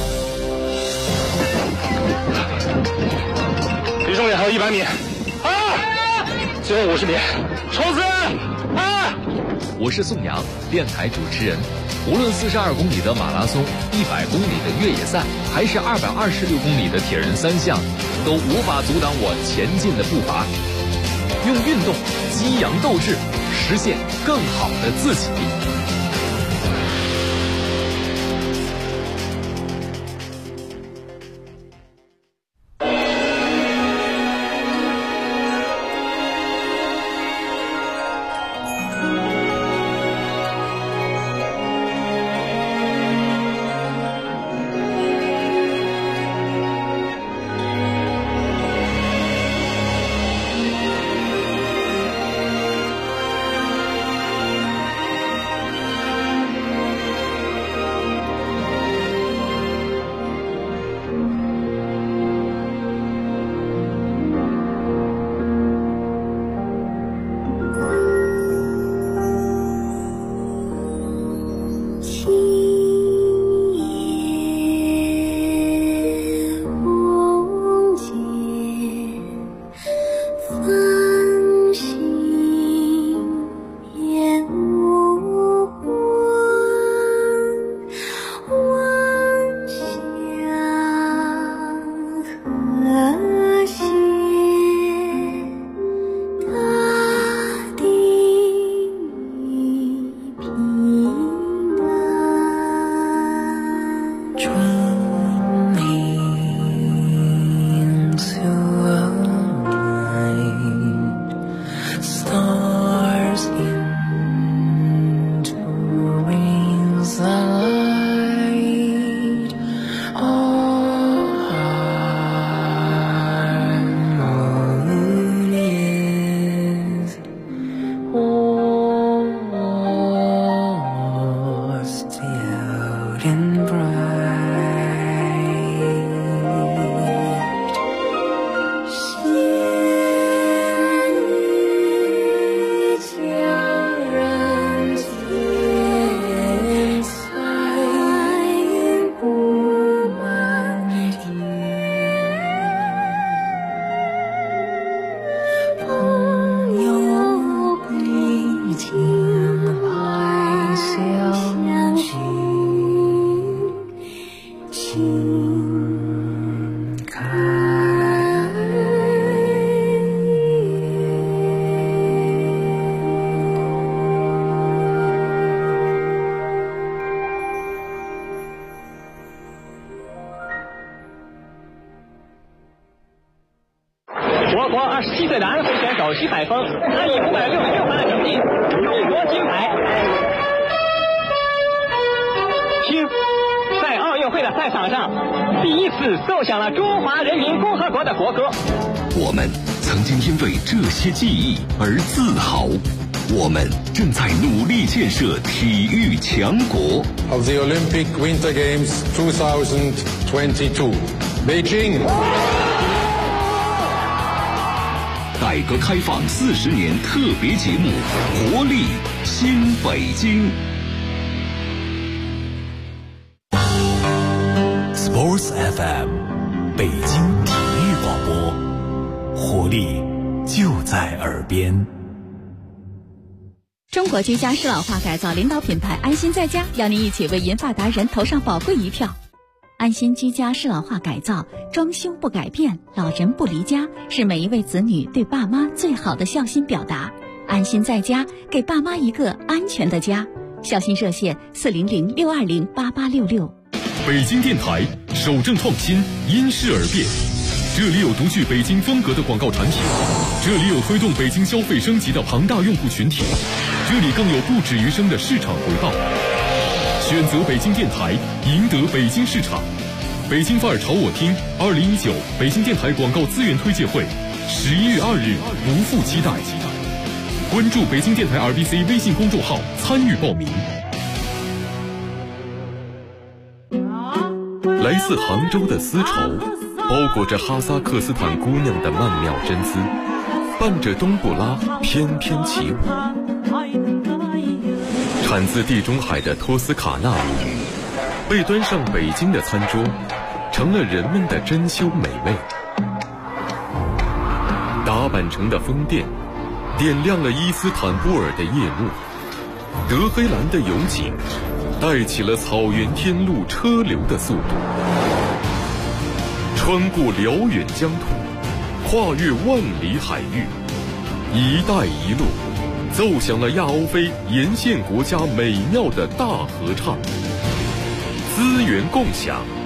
离终点还有100米，最后50米，冲刺！ 我是宋阳，电台主持人。无论42公里的马拉松、100公里的越野赛，还是226公里的铁人3项，都无法阻挡我前进的步伐。用运动激扬斗志，实现更好的自己。 我国27岁的安徽选手徐海峰，他以566分的成绩勇夺金牌。听，在奥运会的赛场上，第一次奏响了中华人民共和国的国歌。 我们曾经因为这些记忆而自豪，我们正在努力建设体育强国。 Of the Olympic Winter Games 2022, Beijing. 改革开放40年特别节目《活力新北京》。 Sports FM， 北京体育广播，活力就在耳边。 中国居家适老化改造领导品牌安心在家，邀您一起为银发达人投上宝贵一票。安心居家适老化改造，装修不改变，老人不离家，是每一位子女对爸妈最好的孝心表达。安心在家，给爸妈一个安全的家。孝心热线400-620-8866。 北京电台守正创新，因势而变。这里有独具北京风格的广告产品，这里有推动北京消费升级的庞大用户群体，这里更有不止于生的市场回报。选择北京电台，赢得北京市场。北京范儿朝我听2019北京电台广告资源推介会11月2日不负期待。关注北京电台 RBC 微信公众号参与报名。来自杭州的丝绸，包裹着哈萨克斯坦姑娘的曼妙真姿，伴着冬不拉翩翩起舞。产自地中海的托斯卡纳被端上北京的餐桌，成了人们的珍馐美味。打扮成的风电点亮了伊斯坦布尔的夜幕，德黑兰的油井带起了草原天路车流的速度，穿过辽远疆土，跨越万里海域，一带一路奏响了亚欧非沿线国家美妙的大合唱，资源共享，